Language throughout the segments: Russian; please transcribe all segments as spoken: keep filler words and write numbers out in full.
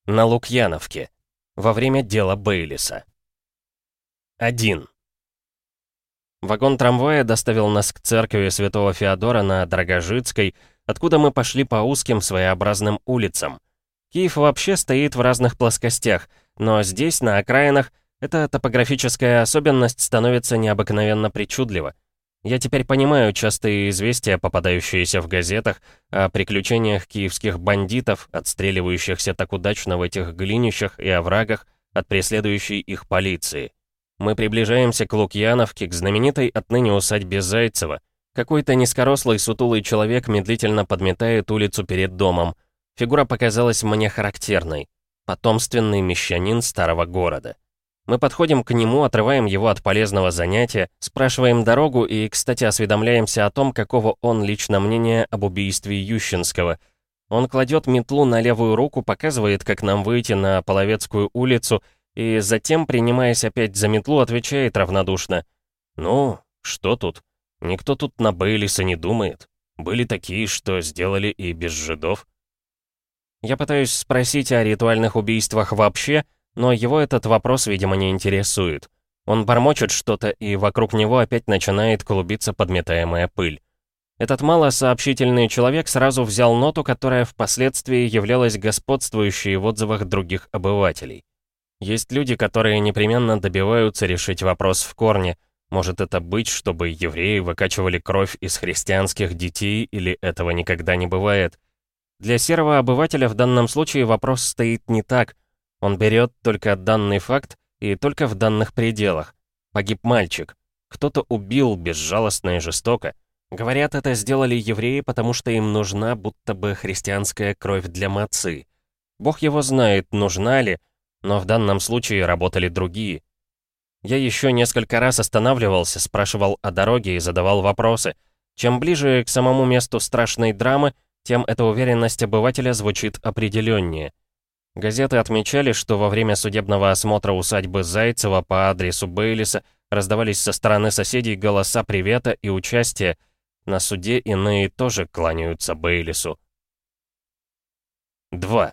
На Лукьяновке. Во время дела Бейлиса. один. Вагон трамвая доставил нас к церкви Святого Феодора на Драгожицкой, откуда мы пошли по узким своеобразным улицам. Киев вообще стоит в разных плоскостях, но здесь, на окраинах, эта топографическая особенность становится необыкновенно причудлива. Я теперь понимаю частые известия, попадающиеся в газетах, о приключениях киевских бандитов, отстреливающихся так удачно в этих глинищах и оврагах от преследующей их полиции. Мы приближаемся к Лукьяновке, к знаменитой отныне усадьбе Зайцева. Какой-то низкорослый сутулый человек медлительно подметает улицу перед домом. Фигура показалась мне характерной. Потомственный мещанин старого города. Мы подходим к нему, отрываем его от полезного занятия, спрашиваем дорогу и, кстати, осведомляемся о том, какого он лично мнения об убийстве Ющенского. Он кладет метлу на левую руку, показывает, как нам выйти на Половецкую улицу, и затем, принимаясь опять за метлу, отвечает равнодушно: «Ну, что тут? Никто тут на Бейлиса не думает. Были такие, что сделали и без жидов». Я пытаюсь спросить о ритуальных убийствах вообще, но его этот вопрос, видимо, не интересует. Он бормочет что-то, и вокруг него опять начинает клубиться подметаемая пыль. Этот малосообщительный человек сразу взял ноту, которая впоследствии являлась господствующей в отзывах других обывателей. Есть люди, которые непременно добиваются решить вопрос в корне. Может это быть, чтобы евреи выкачивали кровь из христианских детей, или этого никогда не бывает? Для серого обывателя в данном случае вопрос стоит не так. Он берет только данный факт и только в данных пределах. Погиб мальчик. Кто-то убил безжалостно и жестоко. Говорят, это сделали евреи, потому что им нужна будто бы христианская кровь для мацы. Бог его знает, нужна ли, но в данном случае работали другие. Я еще несколько раз останавливался, спрашивал о дороге и задавал вопросы. Чем ближе к самому месту страшной драмы, тем эта уверенность обывателя звучит определеннее. Газеты отмечали, что во время судебного осмотра усадьбы Зайцева по адресу Бейлиса раздавались со стороны соседей голоса привета и участия. На суде иные тоже кланяются Бейлису. два.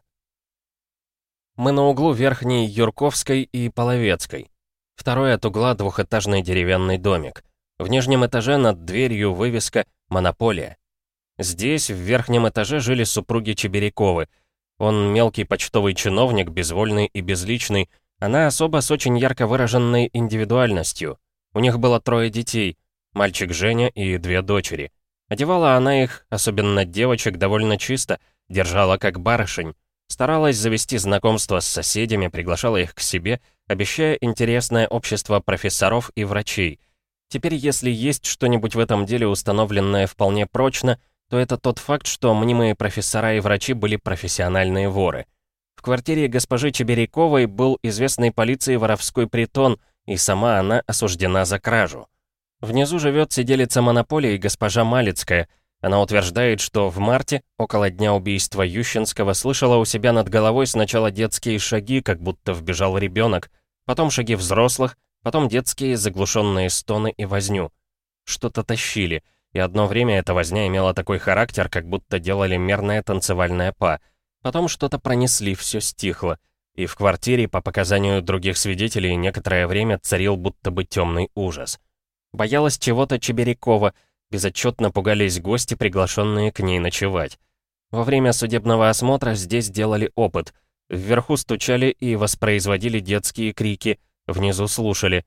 Мы на углу Верхней Юрковской и Половецкой. Второй от угла двухэтажный деревянный домик. В нижнем этаже над дверью вывеска «Монополия». Здесь, в верхнем этаже, жили супруги Чебиряковы. Он мелкий почтовый чиновник, безвольный и безличный. Она особо с очень ярко выраженной индивидуальностью. У них было трое детей, мальчик Женя и две дочери. Одевала она их, особенно девочек, довольно чисто, держала как барышень. Старалась завести знакомство с соседями, приглашала их к себе, обещая интересное общество профессоров и врачей. Теперь, если есть что-нибудь в этом деле, установленное вполне прочно, то это тот факт, что мнимые профессора и врачи были профессиональные воры. В квартире госпожи Чебиряковой был известный полиции воровской притон, и сама она осуждена за кражу. Внизу живет сиделица монополии госпожа Малицкая. Она утверждает, что в марте, около дня убийства Ющенского, слышала у себя над головой сначала детские шаги, как будто вбежал ребенок, потом шаги взрослых, потом детские заглушенные стоны и возню. Что-то тащили. И одно время эта возня имела такой характер, как будто делали мерное танцевальное па. Потом что-то пронесли, все стихло. И в квартире, по показанию других свидетелей, некоторое время царил будто бы темный ужас. Боялась чего-то Чебирякова, безотчетно пугались гости, приглашенные к ней ночевать. Во время судебного осмотра здесь делали опыт. Вверху стучали и воспроизводили детские крики, внизу слушали.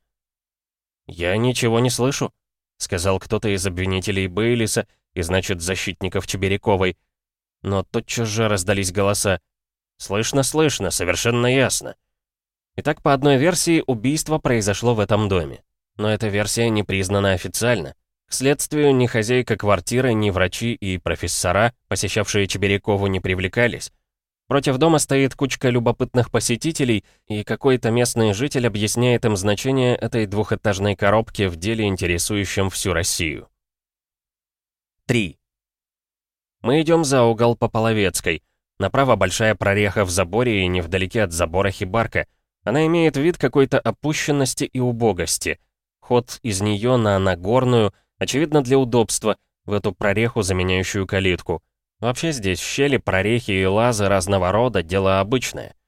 «Я ничего не слышу», — сказал кто-то из обвинителей Бейлиса и, значит, защитников Чебиряковой. Но тотчас же раздались голоса. «Слышно, слышно, совершенно ясно». Итак, по одной версии, убийство произошло в этом доме. Но эта версия не признана официально. К следствию ни хозяйка квартиры, ни врачи и профессора, посещавшие Чебирякову, не привлекались. Против дома стоит кучка любопытных посетителей, и какой-то местный житель объясняет им значение этой двухэтажной коробки в деле, интересующем всю Россию. три. Мы идем за угол по Половецкой. Направо большая прореха в заборе и невдалеке от забора хибарка. Она имеет вид какой-то опущенности и убогости. Ход из нее на Нагорную, очевидно для удобства, в эту прореху, заменяющую калитку. Вообще здесь щели, прорехи и лазы разного рода — дело обычное.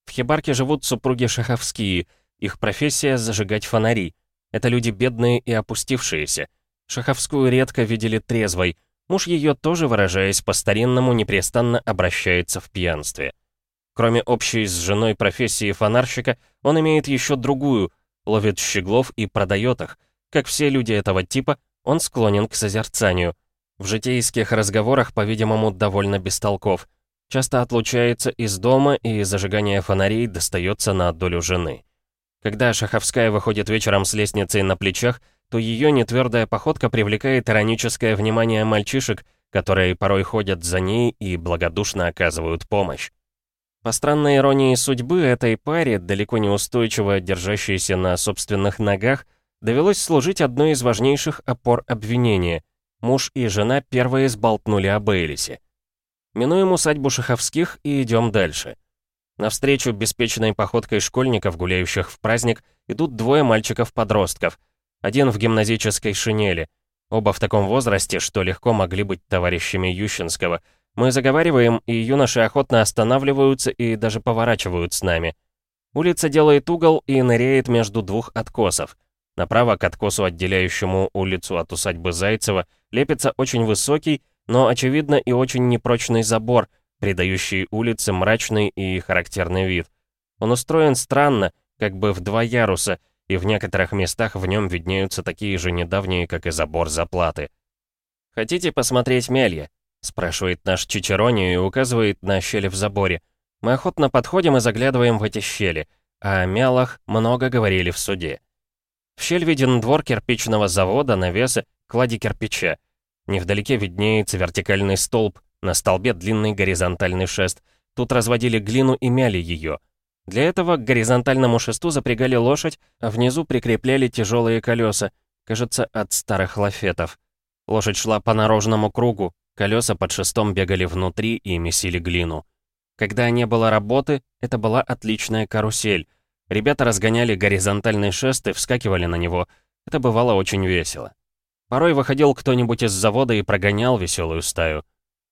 В хибарке живут супруги Шаховские. Их профессия — зажигать фонари. Это люди бедные и опустившиеся. Шаховскую редко видели трезвой. Муж ее тоже, выражаясь по-старинному, непрестанно обращается в пьянстве. Кроме общей с женой профессии фонарщика, он имеет еще другую — ловит щеглов и продает их. Как все люди этого типа, он склонен к созерцанию. В житейских разговорах, по-видимому, довольно бестолков. Часто отлучается из дома, и зажигание фонарей достается на долю жены. Когда Шаховская выходит вечером с лестницей на плечах, то ее нетвердая походка привлекает ироническое внимание мальчишек, которые порой ходят за ней и благодушно оказывают помощь. По странной иронии судьбы, этой паре, далеко не устойчиво держащейся на собственных ногах, довелось служить одной из важнейших опор обвинения. Муж и жена первые сболтнули о Бейлисе. Минуем усадьбу Шаховских и идем дальше. Навстречу беспечной походкой школьников, гуляющих в праздник, идут двое мальчиков-подростков. Один в гимназической шинели. Оба в таком возрасте, что легко могли быть товарищами Ющенского. Мы заговариваем, и юноши охотно останавливаются и даже поворачивают с нами. Улица делает угол и ныряет между двух откосов. Направо к откосу, отделяющему улицу от усадьбы Зайцева, лепится очень высокий, но, очевидно, и очень непрочный забор, придающий улице мрачный и характерный вид. Он устроен странно, как бы в два яруса, и в некоторых местах в нем виднеются такие же недавние, как и забор заплаты. «Хотите посмотреть мелья?» — спрашивает наш Чичерони и указывает на щели в заборе. Мы охотно подходим и заглядываем в эти щели, а о мялах много говорили в суде. В щель виден двор кирпичного завода, навесы, клади кирпича. Невдалеке виднеется вертикальный столб, на столбе длинный горизонтальный шест. Тут разводили глину и мяли ее. Для этого к горизонтальному шесту запрягали лошадь, а внизу прикрепляли тяжелые колеса, кажется, от старых лафетов. Лошадь шла по наружному кругу, колеса под шестом бегали внутри и месили глину. Когда не было работы, это была отличная карусель. Ребята разгоняли горизонтальный шест и вскакивали на него. Это бывало очень весело. Порой выходил кто-нибудь из завода и прогонял веселую стаю.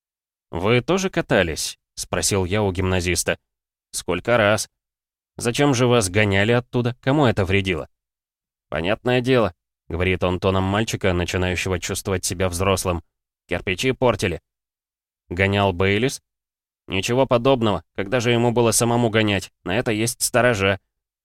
«Вы тоже катались?» — спросил я у гимназиста. «Сколько раз?» «Зачем же вас гоняли оттуда? Кому это вредило?» «Понятное дело», — говорит он тоном мальчика, начинающего чувствовать себя взрослым. «Кирпичи портили». «Гонял Бейлис?» «Ничего подобного. Когда же ему было самому гонять? На это есть сторожа».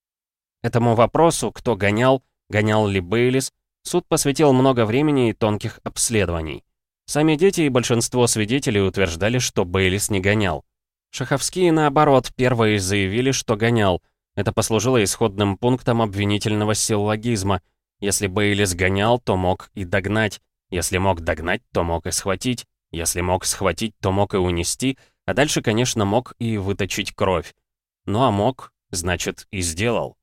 Этому вопросу, кто гонял, гонял ли Бейлис, суд посвятил много времени и тонких обследований. Сами дети и большинство свидетелей утверждали, что Бейлис не гонял. Шаховские, наоборот, первые заявили, что гонял. Это послужило исходным пунктом обвинительного силлогизма. Если Бейлис гонял, то мог и догнать. Если мог догнать, то мог и схватить. Если мог схватить, то мог и унести. А дальше, конечно, мог и выточить кровь. Ну а мог, значит, и сделал.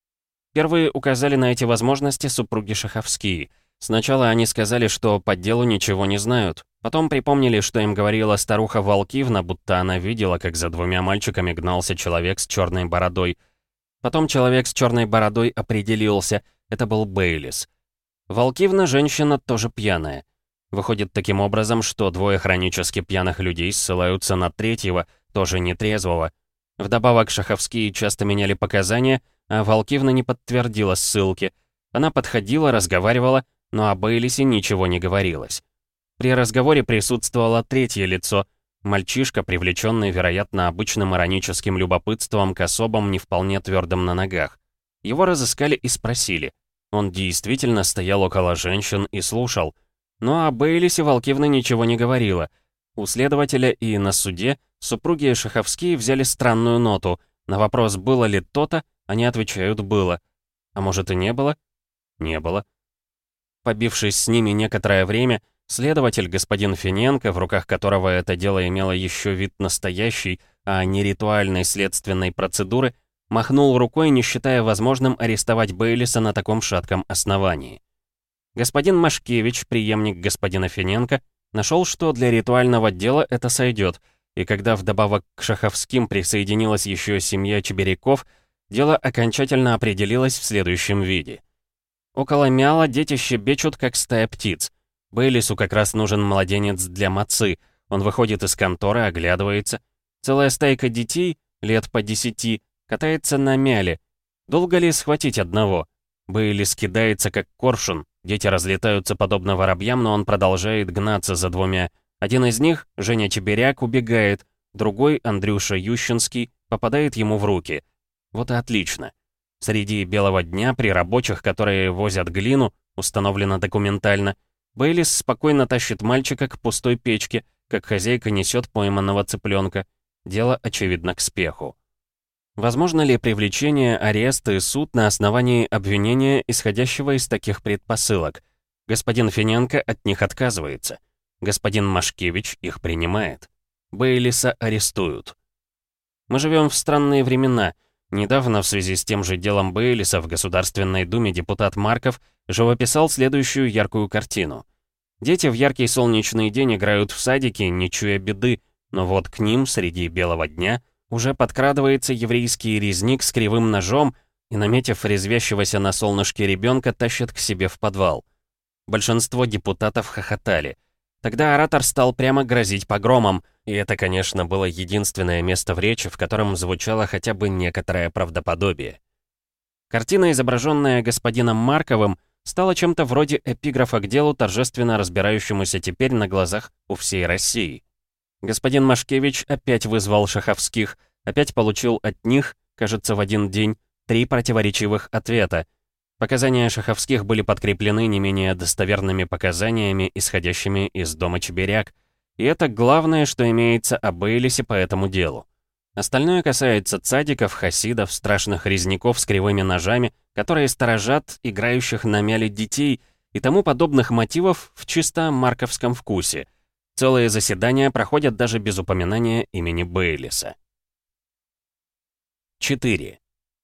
Первые указали на эти возможности супруги Шаховские. Сначала они сказали, что по делу ничего не знают. Потом припомнили, что им говорила старуха Волкивна, будто она видела, как за двумя мальчиками гнался человек с черной бородой. Потом человек с черной бородой определился. Это был Бейлис. Волкивна женщина тоже пьяная. Выходит таким образом, что двое хронически пьяных людей ссылаются на третьего, тоже нетрезвого. Вдобавок Шаховские часто меняли показания, а Волкивна не подтвердила ссылки. Она подходила, разговаривала, но о Бейлисе ничего не говорилось. При разговоре присутствовало третье лицо, мальчишка, привлеченный, вероятно, обычным ироническим любопытством к особам не вполне твердым на ногах. Его разыскали и спросили. Он действительно стоял около женщин и слушал. Но о Бейлисе Волкивна ничего не говорила. У следователя и на суде супруги Шаховские взяли странную ноту. На вопрос, было ли то-то, они отвечают «было». А может и не было? Не было. Побившись с ними некоторое время, следователь господин Финенко, в руках которого это дело имело еще вид настоящей, а не ритуальной следственной процедуры, махнул рукой, не считая возможным арестовать Бейлиса на таком шатком основании. Господин Машкевич, преемник господина Финенко, нашел, что для ритуального дела это сойдет, и когда вдобавок к Шаховским присоединилась еще семья Чеберяков, дело окончательно определилось в следующем виде. Около мяла дети щебечут, как стая птиц. Бейлису как раз нужен младенец для мацы. Он выходит из конторы, оглядывается. Целая стайка детей, лет по десяти, Катается на мяле. Долго ли схватить одного? Бейли скидается, как коршун. Дети разлетаются подобно воробьям, но он продолжает гнаться за двумя. Один из них, Женя Чеберяк, убегает. Другой, Андрюша Ющинский, попадает ему в руки. Вот и отлично. Среди белого дня, при рабочих, которые возят глину, установлено документально, Бейлис спокойно тащит мальчика к пустой печке, как хозяйка несет пойманного цыпленка. Дело, очевидно, к спеху. Возможно ли привлечение, арест и суд на основании обвинения, исходящего из таких предпосылок? Господин Финенко от них отказывается. Господин Машкевич их принимает. Бейлиса арестуют. Мы живем в странные времена. Недавно в связи с тем же делом Бейлиса в Государственной Думе депутат Марков живописал следующую яркую картину. Дети в яркий солнечный день играют в садике, не чуя беды, но вот к ним среди белого дня уже подкрадывается еврейский резник с кривым ножом и, наметив резвящегося на солнышке ребенка, тащит к себе в подвал. Большинство депутатов хохотали. Тогда оратор стал прямо грозить погромом, и это, конечно, было единственное место в речи, в котором звучало хотя бы некоторое правдоподобие. Картина, изображенная господином Марковым, стала чем-то вроде эпиграфа к делу, торжественно разбирающемуся теперь на глазах у всей России. Господин Машкевич опять вызвал шаховских, опять получил от них, кажется, в один день, три противоречивых ответа. Показания шаховских были подкреплены не менее достоверными показаниями, исходящими из дома Чеберяк, и это главное, что имеется о Бейлисе по этому делу. Остальное касается цадиков, хасидов, страшных резняков с кривыми ножами, которые сторожат играющих на мяле детей и тому подобных мотивов в чисто марковском вкусе. Целые заседания проходят даже без упоминания имени Бейлиса. четыре.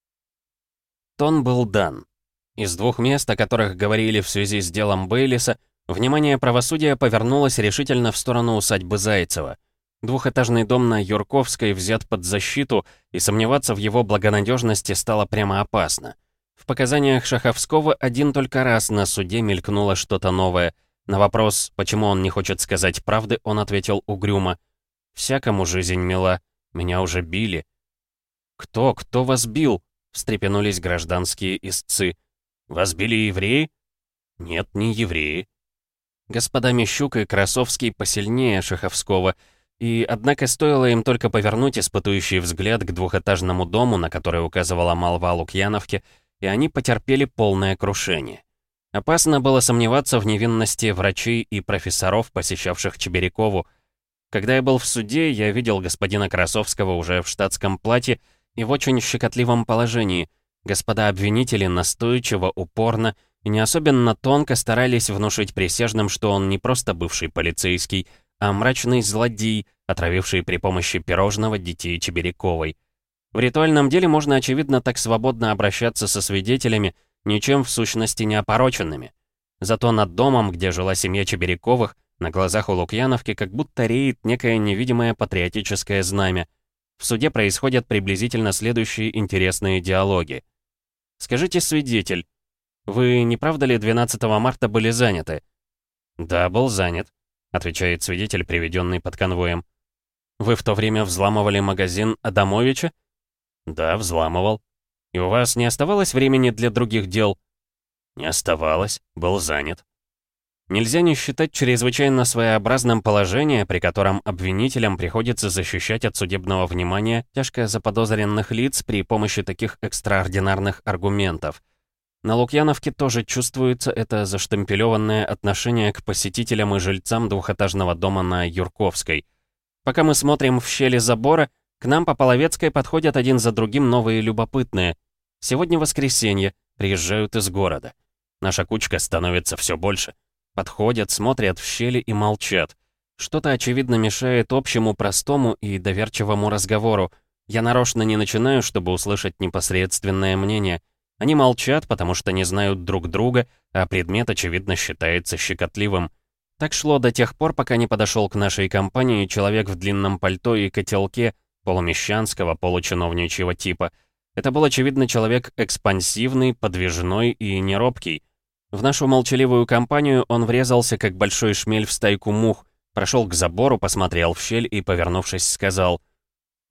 Тон был дан. Из двух мест, о которых говорили в связи с делом Бейлиса, внимание правосудия повернулось решительно в сторону усадьбы Зайцева. Двухэтажный дом на Юрковской взят под защиту, и сомневаться в его благонадежности стало прямо опасно. В показаниях Шаховского один только раз на суде мелькнуло что-то новое. На вопрос, почему он не хочет сказать правды, он ответил угрюмо: «Всякому жизнь мила, меня уже били». «Кто, кто вас бил?» — встрепенулись гражданские истцы. «Вас били евреи?» «Нет, не евреи». Господа Мещук и Красовский посильнее Шаховского, и, однако, стоило им только повернуть испытующий взгляд к двухэтажному дому, на который указывала молва Лукьяновки, и они потерпели полное крушение. Опасно было сомневаться в невинности врачей и профессоров, посещавших Чеберякову. Когда я был в суде, я видел господина Красовского уже в штатском платье и в очень щекотливом положении. Господа обвинители настойчиво, упорно и не особенно тонко старались внушить присяжным, что он не просто бывший полицейский, а мрачный злодей, отравивший при помощи пирожного детей Чеберяковой. В ритуальном деле можно, очевидно, так свободно обращаться со свидетелями, ничем в сущности не опороченными. Зато над домом, где жила семья Чеберяковых, на глазах у Лукьяновки как будто реет некое невидимое патриотическое знамя. В суде происходят приблизительно следующие интересные диалоги. «Скажите, свидетель, вы не правда ли двенадцатого марта были заняты?» «Да, был занят», — отвечает свидетель, приведенный под конвоем. «Вы в то время взламывали магазин Адамовича?» «Да, взламывал». «И у вас не оставалось времени для других дел?» «Не оставалось, был занят». Нельзя не считать чрезвычайно своеобразным положение, при котором обвинителям приходится защищать от судебного внимания тяжко заподозренных лиц при помощи таких экстраординарных аргументов. На Лукьяновке тоже чувствуется это заштемпелеванное отношение к посетителям и жильцам двухэтажного дома на Юрковской. Пока мы смотрим в щели забора, к нам по Половецкой подходят один за другим новые любопытные. Сегодня воскресенье, приезжают из города. Наша кучка становится все больше. Подходят, смотрят в щели и молчат. Что-то, очевидно, мешает общему, простому и доверчивому разговору. Я нарочно не начинаю, чтобы услышать непосредственное мнение. Они молчат, потому что не знают друг друга, а предмет, очевидно, считается щекотливым. Так шло до тех пор, пока не подошел к нашей компании человек в длинном пальто и котелке, полумещанского, получиновничьего типа. Это был, очевидно, человек экспансивный, подвижной и неробкий. В нашу молчаливую компанию он врезался, как большой шмель в стайку мух, прошел к забору, посмотрел в щель и, повернувшись, сказал: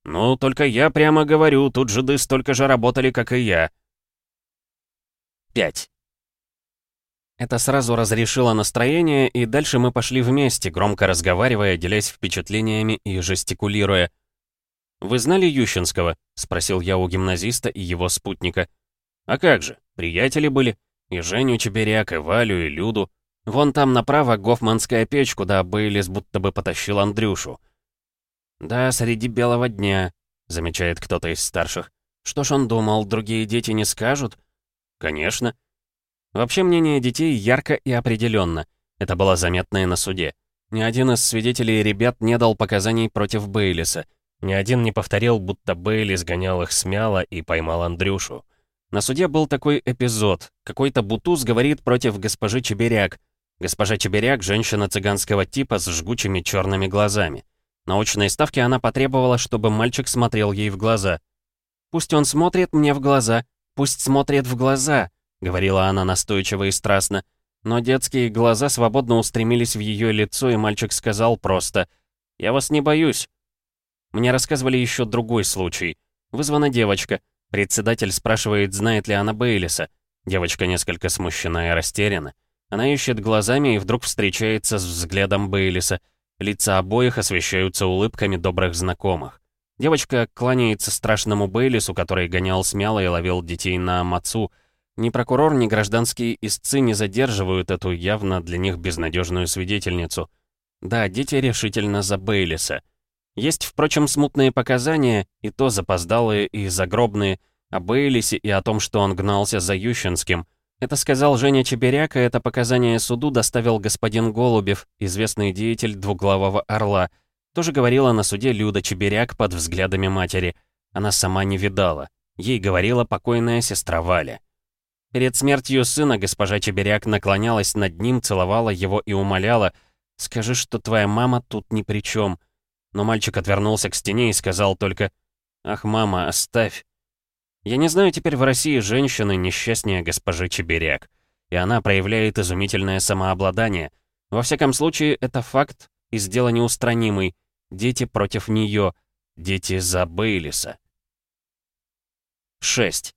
«Ну, только я прямо говорю, тут жиды столько же работали, как и я». пять. Это сразу разрешило настроение, и дальше мы пошли вместе, громко разговаривая, делясь впечатлениями и жестикулируя. «Вы знали Ющенского?» — спросил я у гимназиста и его спутника. «А как же, приятели были. И Женю Чеберяк, и Валю, и Люду. Вон там направо Гофманская печь, куда Бейлис будто бы потащил Андрюшу». «Да, среди белого дня», — замечает кто-то из старших. «Что ж он думал, другие дети не скажут?» «Конечно». Вообще мнение детей ярко и определенно. Это было заметно и на суде. Ни один из свидетелей ребят не дал показаний против Бейлиса. Ни один не повторил, будто Бейлис гонял их смело и поймал Андрюшу. На суде был такой эпизод. Какой-то бутуз говорит против госпожи Чеберяк. Госпожа Чеберяк — женщина цыганского типа с жгучими черными глазами. На очной ставке она потребовала, чтобы мальчик смотрел ей в глаза. «Пусть он смотрит мне в глаза, пусть смотрит в глаза», — говорила она настойчиво и страстно. Но детские глаза свободно устремились в ее лицо, и мальчик сказал просто: «Я вас не боюсь». Мне рассказывали еще другой случай. Вызвана девочка. Председатель спрашивает, знает ли она Бейлиса. Девочка несколько смущена и растеряна. Она ищет глазами и вдруг встречается с взглядом Бейлиса. Лица обоих освещаются улыбками добрых знакомых. Девочка кланяется страшному Бейлису, который гонял смело и ловил детей на мацу. Ни прокурор, ни гражданские истцы не задерживают эту явно для них безнадежную свидетельницу. Да, дети решительно за Бейлиса. Есть, впрочем, смутные показания, и то запоздалые и загробные, о Бейлисе и о том, что он гнался за Ющенским. Это сказал Женя Чеберяк, и это показание суду доставил господин Голубев, известный деятель двуглавого орла. Тоже говорила на суде Люда Чеберяк под взглядами матери. Она сама не видала. Ей говорила покойная сестра Валя. Перед смертью сына госпожа Чеберяк наклонялась над ним, целовала его и умоляла: «Скажи, что твоя мама тут ни при чем». Но мальчик отвернулся к стене и сказал только: «Ах, мама, оставь». Я не знаю теперь в России женщины несчастнее госпожи Чеберяк. И она проявляет изумительное самообладание. Во всяком случае, это факт, и дело неустранимый. Дети против нее. Дети за Бейлиса. шесть.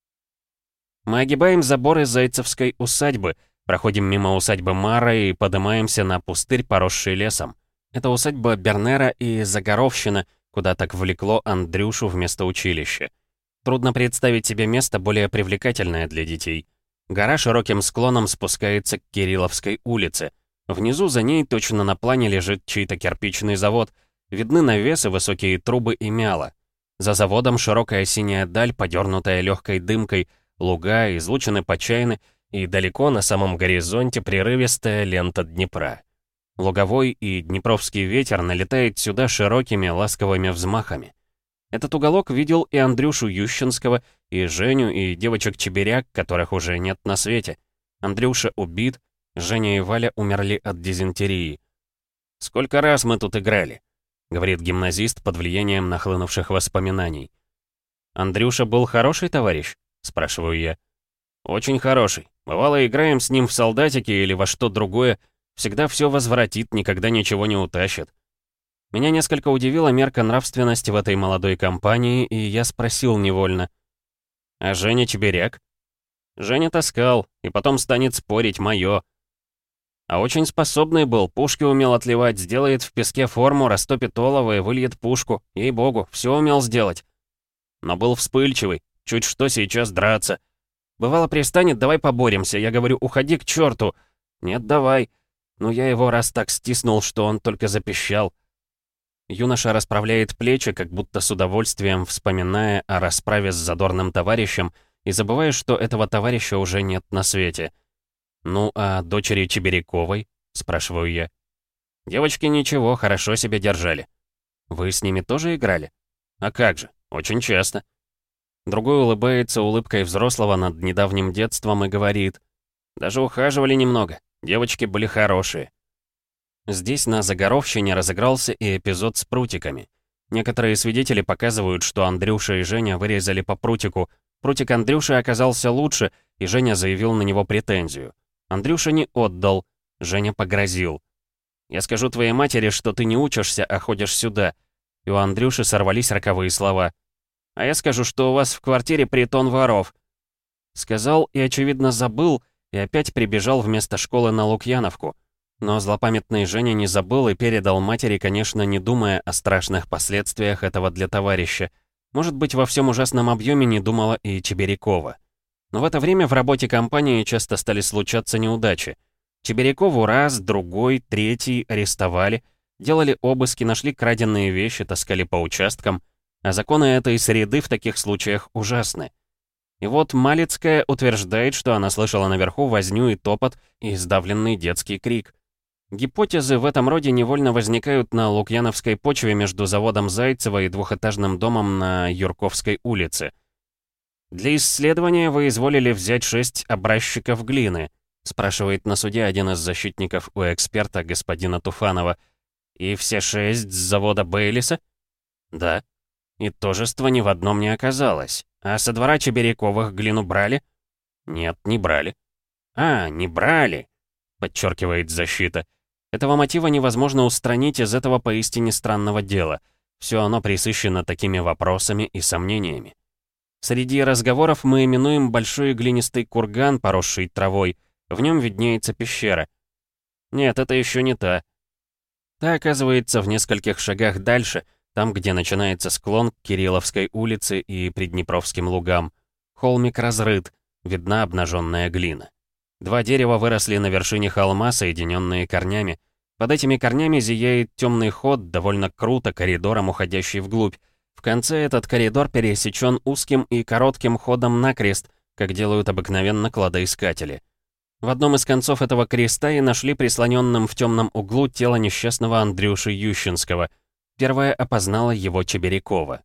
Мы огибаем заборы Зайцевской усадьбы, проходим мимо усадьбы Мара и поднимаемся на пустырь, поросший лесом. Это усадьба Бернера и Загоровщина, куда так влекло Андрюшу вместо училища. Трудно представить себе место более привлекательное для детей. Гора широким склоном спускается к Кирилловской улице. Внизу за ней точно на плане лежит чей-то кирпичный завод. Видны навесы, высокие трубы и мяла. За заводом широкая синяя даль, подернутая легкой дымкой, луга, излучины Почайны, и далеко на самом горизонте прерывистая лента Днепра. Луговой и днепровский ветер налетает сюда широкими ласковыми взмахами. Этот уголок видел и Андрюшу Ющенского, и Женю, и девочек Чеберяк, которых уже нет на свете. Андрюша убит, Женя и Валя умерли от дизентерии. «Сколько раз мы тут играли?» — говорит гимназист под влиянием нахлынувших воспоминаний. «Андрюша был хороший товарищ?» — спрашиваю я. «Очень хороший. Бывало, играем с ним в солдатики или во что другое. Всегда все возвратит, никогда ничего не утащит». Меня несколько удивила мерка нравственности в этой молодой компании, и я спросил невольно: «А Женя Чеберяк?» «Женя таскал, и потом станет спорить, моё». А очень способный был, пушки умел отливать, сделает в песке форму, растопит олово и выльет пушку. Ей-богу, все умел сделать. Но был вспыльчивый, чуть что сейчас драться. Бывало, пристанет: «Давай поборемся». Я говорю: «Уходи к черту». «Нет, давай». Ну я его раз так стиснул, что он только запищал. Юноша расправляет плечи, как будто с удовольствием вспоминая о расправе с задорным товарищем и забывая, что этого товарища уже нет на свете. «Ну, а дочери Чеберяковой?» — спрашиваю я. «Девочки ничего, хорошо себя держали». «Вы с ними тоже играли?» «А как же, очень часто». Другой улыбается улыбкой взрослого над недавним детством и говорит: «Даже ухаживали немного, девочки были хорошие». Здесь на Загоровщине разыгрался и эпизод с прутиками. Некоторые свидетели показывают, что Андрюша и Женя вырезали по прутику. Прутик Андрюши оказался лучше, и Женя заявил на него претензию. Андрюша не отдал, Женя погрозил: «Я скажу твоей матери, что ты не учишься, а ходишь сюда». И у Андрюши сорвались роковые слова. «А я скажу, что у вас в квартире притон воров». Сказал и, очевидно, забыл, и опять прибежал вместо школы на Лукьяновку. Но злопамятный Женя не забыл и передал матери, конечно, не думая о страшных последствиях этого для товарища. Может быть, во всем ужасном объеме не думала и Чеберякова. Но в это время в работе компании часто стали случаться неудачи. Чеберякову раз, другой, третий арестовали, делали обыски, нашли краденные вещи, таскали по участкам. А законы этой среды в таких случаях ужасны. И вот Малицкая утверждает, что она слышала наверху возню и топот и сдавленный детский крик. Гипотезы в этом роде невольно возникают на Лукьяновской почве между заводом Зайцева и двухэтажным домом на Юрковской улице. «Для исследования вы изволили взять шесть образчиков глины», спрашивает на суде один из защитников у эксперта, господина Туфанова. «И все шесть с завода Бейлиса?» «Да». «И тожества ни в одном не оказалось. А со двора Чеберяковых глину брали?» «Нет, не брали». «А, не брали», подчеркивает защита. Этого мотива невозможно устранить из этого поистине странного дела. Все оно пресыщено такими вопросами и сомнениями. Среди разговоров мы именуем большой глинистый курган, поросший травой. В нем виднеется пещера. Нет, это еще не та. Та оказывается в нескольких шагах дальше, там, где начинается склон к Кирилловской улице и Приднепровским лугам. Холмик разрыт, видна обнаженная глина. Два дерева выросли на вершине холма, соединенные корнями. Под этими корнями зияет темный ход, довольно круто, коридором уходящий вглубь. В конце этот коридор пересечен узким и коротким ходом накрест, как делают обыкновенно кладоискатели. В одном из концов этого креста и нашли прислоненным в темном углу тело несчастного Андрюши Ющинского. Первая опознала его Чеберякова.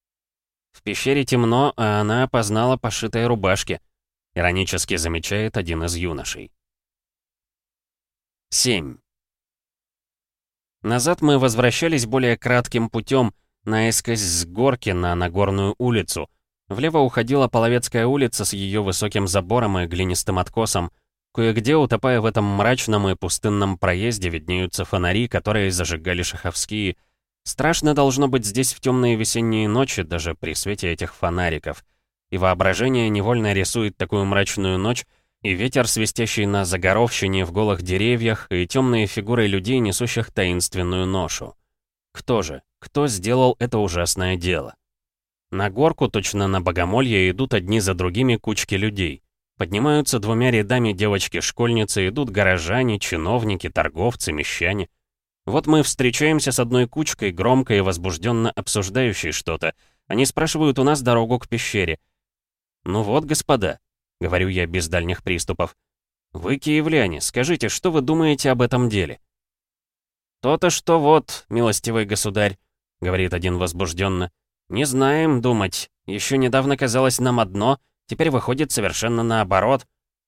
В пещере темно, а она опознала по шитой рубашке. Иронически замечает один из юношей. семь. Назад мы возвращались более кратким путем, наискось с горки на Нагорную улицу. Влево уходила Половецкая улица с ее высоким забором и глинистым откосом. Кое-где, утопая в этом мрачном и пустынном проезде, виднеются фонари, которые зажигали шаховские. Страшно должно быть здесь в темные весенние ночи, даже при свете этих фонариков. И воображение невольно рисует такую мрачную ночь, и ветер, свистящий на загоровщине в голых деревьях, и темные фигуры людей, несущих таинственную ношу. Кто же? Кто сделал это ужасное дело? На горку, точно на Богомолье, идут одни за другими кучки людей. Поднимаются двумя рядами девочки-школьницы, идут горожане, чиновники, торговцы, мещане. Вот мы встречаемся с одной кучкой, громко и возбужденно обсуждающей что-то. Они спрашивают у нас дорогу к пещере. «Ну вот, господа», — говорю я без дальних приступов, — «вы киевляне, скажите, что вы думаете об этом деле?» «То-то, что вот, милостивый государь», — говорит один возбужденно, — «не знаем думать. Еще недавно казалось нам одно, теперь выходит совершенно наоборот».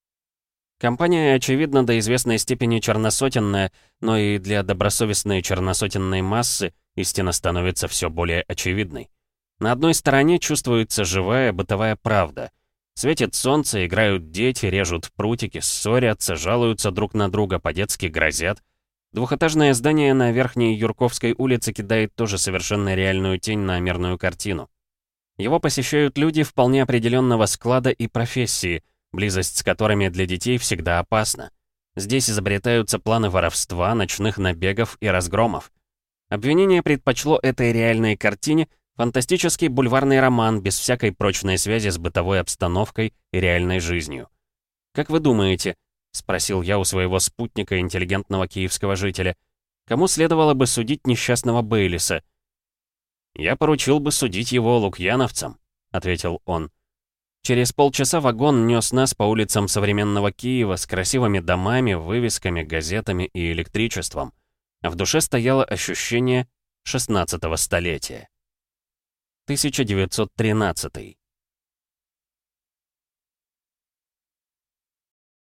Компания, очевидно, до известной степени черносотенная, но и для добросовестной черносотенной массы истина становится все более очевидной. На одной стороне чувствуется живая бытовая правда. Светит солнце, играют дети, режут прутики, ссорятся, жалуются друг на друга, по-детски грозят. Двухэтажное здание на Верхней Юрковской улице кидает тоже совершенно реальную тень на мирную картину. Его посещают люди вполне определенного склада и профессии, близость с которыми для детей всегда опасна. Здесь изобретаются планы воровства, ночных набегов и разгромов. Обвинение предпочло этой реальной картине фантастический бульварный роман без всякой прочной связи с бытовой обстановкой и реальной жизнью. «Как вы думаете, — спросил я у своего спутника, интеллигентного киевского жителя, — кому следовало бы судить несчастного Бейлиса?» «Я поручил бы судить его лукьяновцам», — ответил он. Через полчаса вагон нес нас по улицам современного Киева с красивыми домами, вывесками, газетами и электричеством. А в душе стояло ощущение шестнадцатого столетия. тысяча девятьсот тринадцатый.